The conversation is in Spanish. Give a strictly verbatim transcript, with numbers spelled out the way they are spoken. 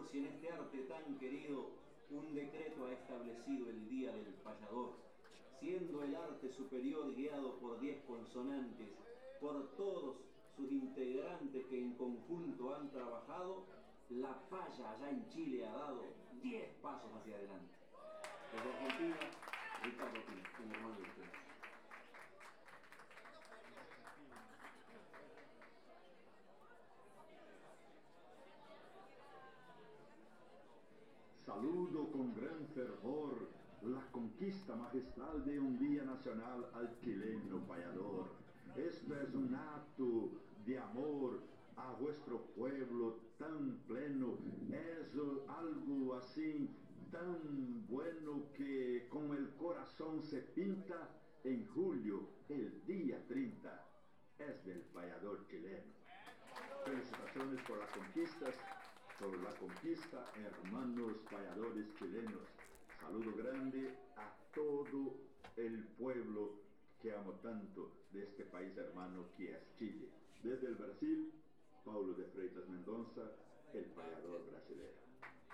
si en este arte tan querido un decreto ha establecido el día del payador, siendo el arte superior guiado por diez consonantes, por todos sus integrantes que en conjunto han trabajado, la paya allá en Chile ha dado diez pasos hacia adelante. Desde Argentina, Ricardo Pina, un hermano de ustedes. Saludo con gran fervor la conquista magistral de un día nacional al chileno payador. Esto es un acto de amor a vuestro pueblo tan pleno, es algo así tan bueno que con el corazón se pinta en julio, el día treinta, es del payador chileno. Felicitaciones por las conquistas, por la conquista, hermanos payadores chilenos. Saludo grande a todo el pueblo que amo tanto de este país hermano que es Chile. Desde el Brasil, Paulo de Freitas Mendonça, el payador brasileño.